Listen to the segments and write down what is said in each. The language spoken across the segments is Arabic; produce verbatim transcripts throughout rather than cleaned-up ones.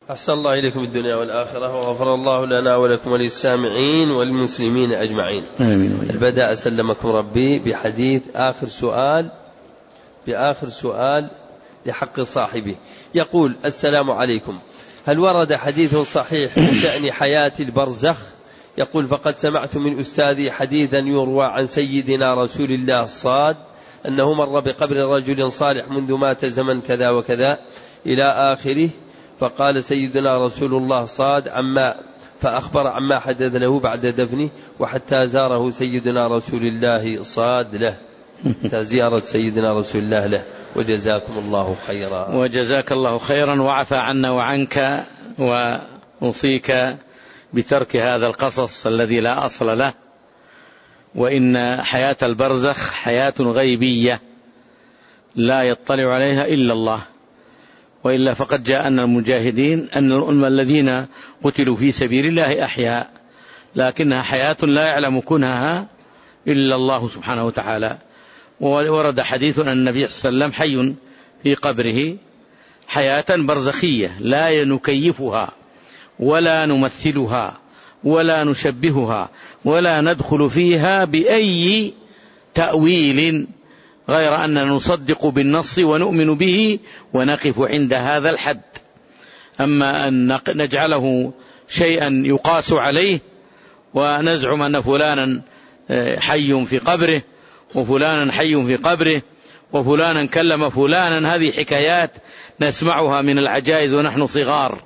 أحسن الله إليكم الدنيا والآخرة، وغفر الله لنا ولكم وللسامعين والمسلمين أجمعين. آمين. البدء سلمكم ربي بحديث آخر سؤال بآخر سؤال لحق صاحبه. يقول: السلام عليكم، هل ورد حديث صحيح بشأن حياة البرزخ؟ يقول: فقد سمعت من أستاذي حديثا يروى عن سيدنا رسول الله صاد أنه مر بقبر رجل صالح منذ مات زمن كذا وكذا إلى آخره، فقال سيدنا رسول الله صاد عما فأخبر عما حدث له بعد دفنه، وحتى زاره سيدنا رسول الله صاد له زيارة سيدنا رسول الله له. وجزاكم الله خيرا. وجزاك الله خيرا وعفى عنا وعنك، وأوصيك بترك هذا القصص الذي لا أصل له، وإن حياة البرزخ حياة غيبية لا يطلع عليها إلا الله، وإلا فقد جاءنا المجاهدين أن الذين قتلوا في سبيل الله أحياء، لكنها حياة لا يعلم كنهها إلا الله سبحانه وتعالى. وورد حديث أن النبي صلى الله عليه وسلم حي في قبره حياة برزخية لا نكيفها ولا نمثلها ولا نشبهها ولا ندخل فيها بأي تأويل، غير أننا نصدق بالنص ونؤمن به ونقف عند هذا الحد. أما أن نجعله شيئا يقاس عليه ونزعم أن فلانا حي في قبره وفلانا حي في قبره وفلانا كلم فلانا، هذه حكايات نسمعها من العجائز ونحن صغار،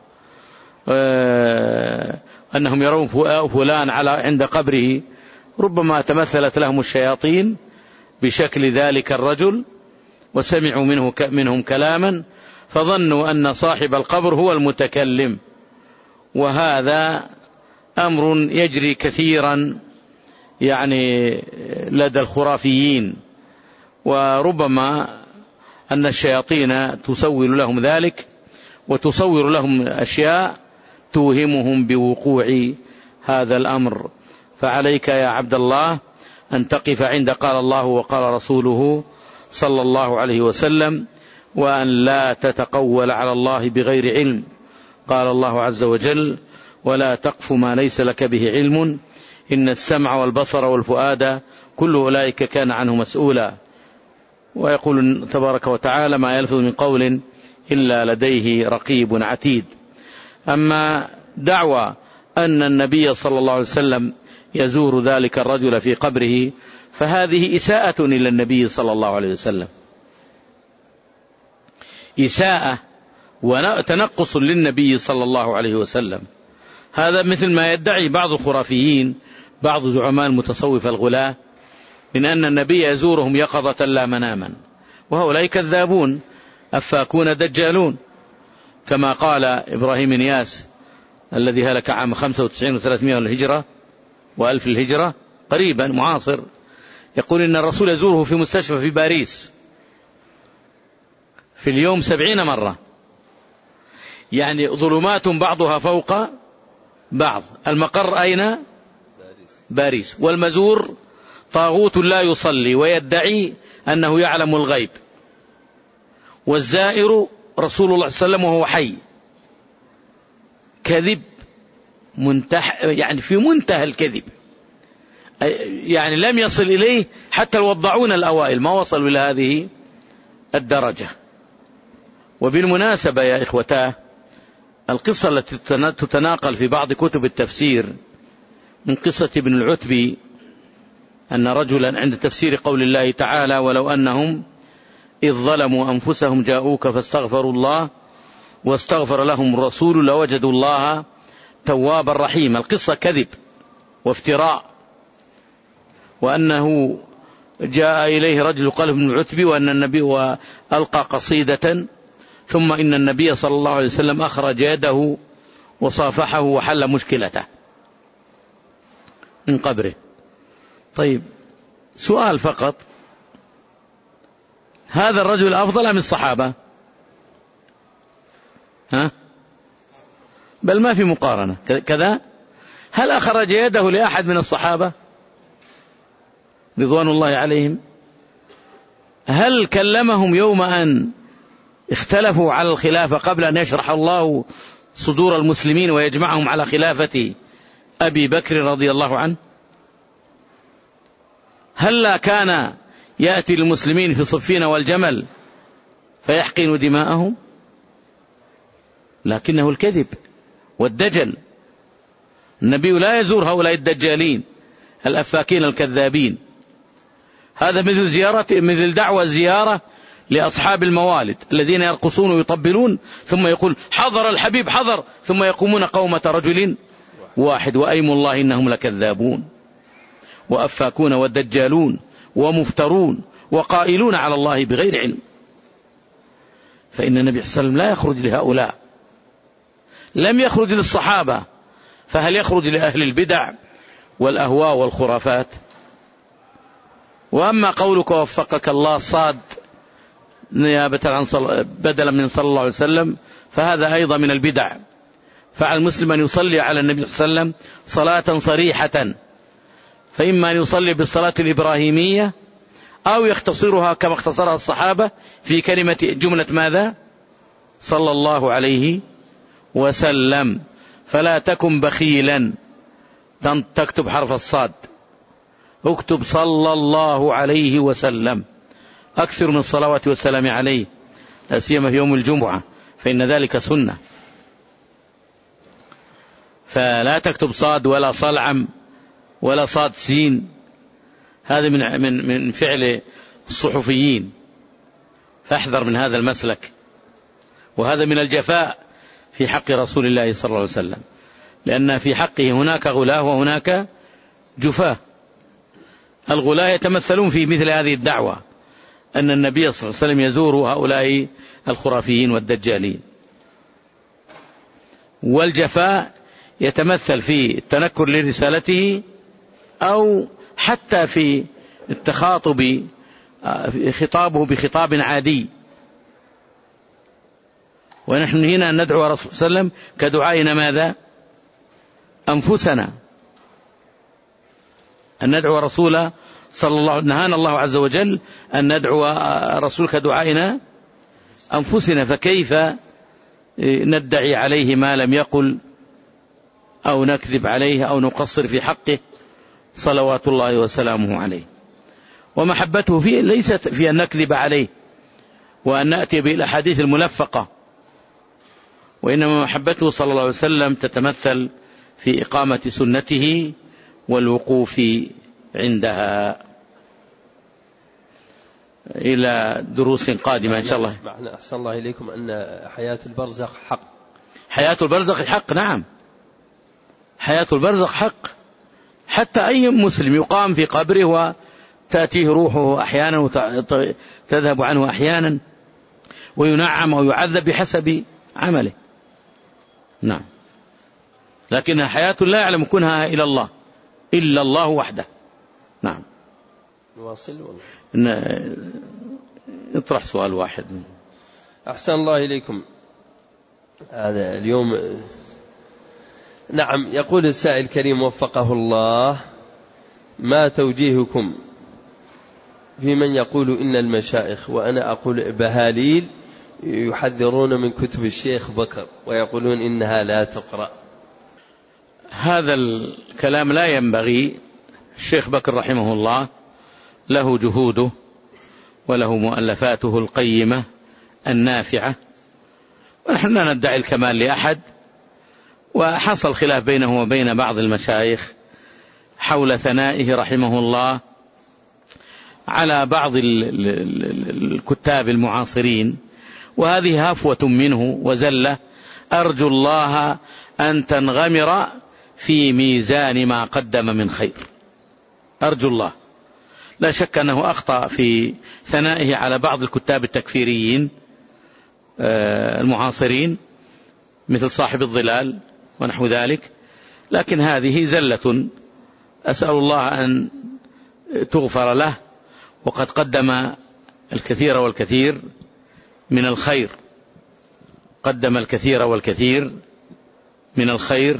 أنهم يرون فلان على عند قبره، ربما تمثلت لهم الشياطين بشكل ذلك الرجل وسمعوا منه منهم كلاما فظنوا أن صاحب القبر هو المتكلم، وهذا أمر يجري كثيرا يعني لدى الخرافيين، وربما أن الشياطين تسول لهم ذلك وتصور لهم أشياء توهمهم بوقوع هذا الأمر. فعليك يا عبد الله أن تقف عند قال الله وقال رسوله صلى الله عليه وسلم، وأن لا تتقول على الله بغير علم. قال الله عز وجل: ولا تقف ما ليس لك به علم إن السمع والبصر والفؤاد كل أولئك كان عنه مسؤولا. ويقول تبارك وتعالى: ما يلفظ من قول إلا لديه رقيب عتيد. أما دعوى أن النبي صلى الله عليه وسلم يزور ذلك الرجل في قبره فهذه إساءة إلى النبي صلى الله عليه وسلم، إساءة وتنقص للنبي صلى الله عليه وسلم. هذا مثل ما يدعي بعض الخرافيين بعض زعماء المتصوفة الغلاة من أن النبي يزورهم يقظة لا مناما، وهؤلاء كذابون أفاكون دجالون، كما قال إبراهيم نياس الذي هلك عام خمسة وتسعين وثلاثمائة للهجرة وألف للهجرة قريبا معاصر، يقول إن الرسول يزوره في مستشفى في باريس في اليوم سبعين مرة، يعني ظلمات بعضها فوق بعض. المقر أين؟ باريس. والمزور طاغوت لا يصلي ويدعي أنه يعلم الغيب، والزائر رسول الله صلى الله عليه وسلم وهو حي. كذب منتح يعني في منتهى الكذب، يعني لم يصل إليه حتى الوضعون الأوائل ما وصلوا إلى هذه الدرجة. وبالمناسبة يا إخوتاه، القصة التي تتناقل في بعض كتب التفسير من قصة ابن العتبي أن رجلا عند تفسير قول الله تعالى: ولو أنهم إذ ظلموا أنفسهم جاءوك فاستغفروا الله واستغفر لهم الرسول لوجدوا الله توابا رحيما. القصة كذب وافتراء، وأنه جاء إليه رجل قال ابن العتبي وأن النبي وألقى قصيدة، ثم إن النبي صلى الله عليه وسلم أخرج يده وصافحه وحل مشكلته من قبره. طيب سؤال فقط، هذا الرجل أفضل أم الصحابة؟ ها؟ بل ما في مقارنة كذا. هل أخرج يده لأحد من الصحابة رضوان الله عليهم؟ هل كلمهم يوم أن اختلفوا على الخلافة قبل أن يشرح الله صدور المسلمين ويجمعهم على خلافة أبي بكر رضي الله عنه؟ هلا كان يأتي المسلمين في صفين والجمل فيحقن دماءهم؟ لكنه الكذب والدجل. النبي لا يزور هؤلاء الدجالين الأفاكين الكذابين. هذا مثل زيارة مثل دعوة زيارة لأصحاب الموالد الذين يرقصون ويطبلون ثم يقول حضر الحبيب حضر، ثم يقومون قومة رجل واحد، وأيم الله إنهم لكذابون وأفاكون ودجالون ومفترون وقائلون على الله بغير علم. فإن النبي صلى الله عليه وسلم لا يخرج لهؤلاء، لم يخرج للصحابة، فهل يخرج لأهل البدع والأهواء والخرافات؟ وأما قولك وفقك الله صاد نيابة عن صل... بدلا من صلى الله عليه وسلم، فهذا أيضا من البدع. فعلى المسلم أن يصلي على النبي صلى الله عليه وسلم صلاة صريحة، فإما أن يصلي بالصلاة الإبراهيمية أو يختصرها كما اختصرها الصحابة في كلمة جملة ماذا؟ صلى الله عليه وسلم. فلا تكن بخيلا تكتب حرف الصاد، اكتب صلى الله عليه وسلم، أكثر من الصلوات والسلام عليه، لا سيما في يوم الجمعة فإن ذلك سنة. فلا تكتب صاد ولا صلعم ولا صاد سين، هذا من من من فعل الصحفيين، فاحذر من هذا المسلك. وهذا من الجفاء في حق رسول الله صلى الله عليه وسلم، لأن في حقه هناك غلاة وهناك جفاة. الغلاة يتمثلون في مثل هذه الدعوة أن النبي صلى الله عليه وسلم يزور هؤلاء الخرافيين والدجالين، والجفاء يتمثل في التنكر لرسالته أو حتى في التخاطب خطابه بخطاب عادي. ونحن هنا ندعو رسول صلى الله عليه وسلم كدعائنا ماذا؟ أنفسنا، أن ندعو رسول صلى الله عليه وسلم. نهانا الله عز وجل أن ندعو رسول كدعائنا أنفسنا، فكيف ندعي عليه ما لم يقل أو نكذب عليه أو نقصر في حقه صلوات الله وسلامه عليه. ومحبته فيه ليست في أن نكذب عليه وأن نأتي بالأحاديث الملفقة، وإنما محبته صلى الله عليه وسلم تتمثل في إقامة سنته والوقوف عندها. إلى دروس قادمة إن شاء الله. معنى أحسن الله إليكم أن حياة البرزخ حق. حياة البرزخ حق، نعم، حياة البرزخ حق. حتى أي مسلم يقام في قبره وتأتيه روحه أحيانا وتذهب عنه أحيانا، وينعم أو يعذب بحسب عمله، نعم. لكن حياة لا يعلم كنها إلى الله إلا الله وحده، نعم. نواصل نطرح سؤال واحد. أحسن الله إليكم. هذا اليوم نعم. يقول السائل الكريم وفقه الله: ما توجيهكم في من يقول إن المشايخ وأنا أقول بهاليل يحذرون من كتب الشيخ بكر ويقولون إنها لا تقرأ؟ هذا الكلام لا ينبغي. الشيخ بكر رحمه الله له جهوده وله مؤلفاته القيمة النافعة، ونحن لا ندعي الكمال لأحد. وحصل خلاف بينه وبين بعض المشايخ حول ثنائه رحمه الله على بعض الكتاب المعاصرين، وهذه هفوة منه وزلة، أرجو الله أن تنغمر في ميزان ما قدم من خير، أرجو الله. لا شك أنه أخطأ في ثنائه على بعض الكتاب التكفيريين المعاصرين مثل صاحب الظلال ونحو ذلك، لكن هذه زلة، أسأل الله أن تغفر له، وقد قدم الكثير والكثير من الخير، قدم الكثير والكثير من الخير.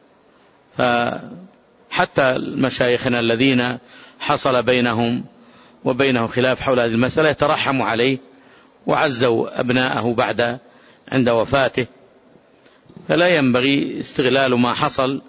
فحتى مشايخنا الذين حصل بينهم وبينه خلاف حول هذه المسألة يترحموا عليه وعزوا أبناءه بعد عند وفاته، فلا ينبغي استغلال ما حصل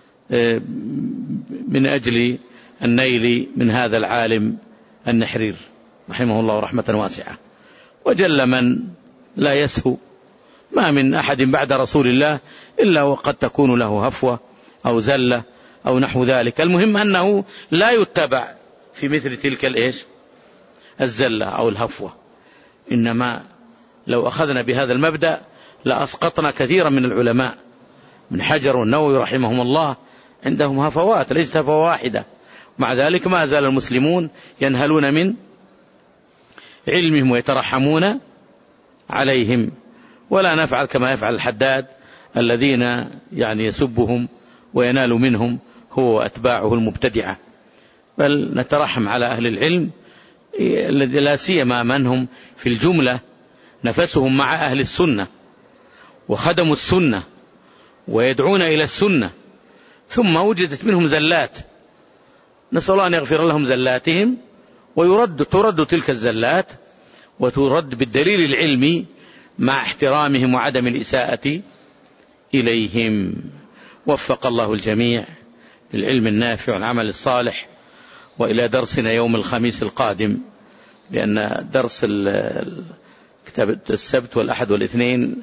من أجل النيل من هذا العالم النحرير رحمه الله رحمة واسعة. وجل من لا يسهو، ما من أحد بعد رسول الله إلا وقد تكون له هفوة أو زلة أو نحو ذلك. المهم أنه لا يتبع في مثل تلك الإيش الزلة أو الهفوة، إنما لو أخذنا بهذا المبدأ لأسقطنا كثيرا من العلماء. من حجر والنووي رحمهم الله عندهم هفوات ليست هفوة واحدة، مع ذلك ما زال المسلمون ينهلون من علمهم ويترحمون عليهم، ولا نفعل كما يفعل الحداد الذين يعني يسبهم وينال منهم هو وأتباعه المبتدعة. بل نترحم على أهل العلم الذي لا سيما من هم في الجملة نفسهم مع أهل السنة وخدموا السنة ويدعون إلى السنة، ثم وجدت منهم زلات، نسأل الله أن يغفر لهم زلاتهم، ويرد ترد تلك الزلات وترد بالدليل العلمي مع احترامهم وعدم الإساءة إليهم. وفق الله الجميع للعلم النافع والعمل الصالح. وإلى درسنا يوم الخميس القادم، لأن درس كتاب السبت والأحد والاثنين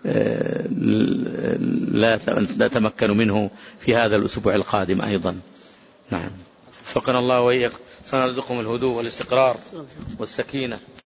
لا نتمكن منه في هذا الأسبوع القادم أيضا. نعم، وفقنا الله وإياكم، سنرزقكم الهدوء والاستقرار والسكينة.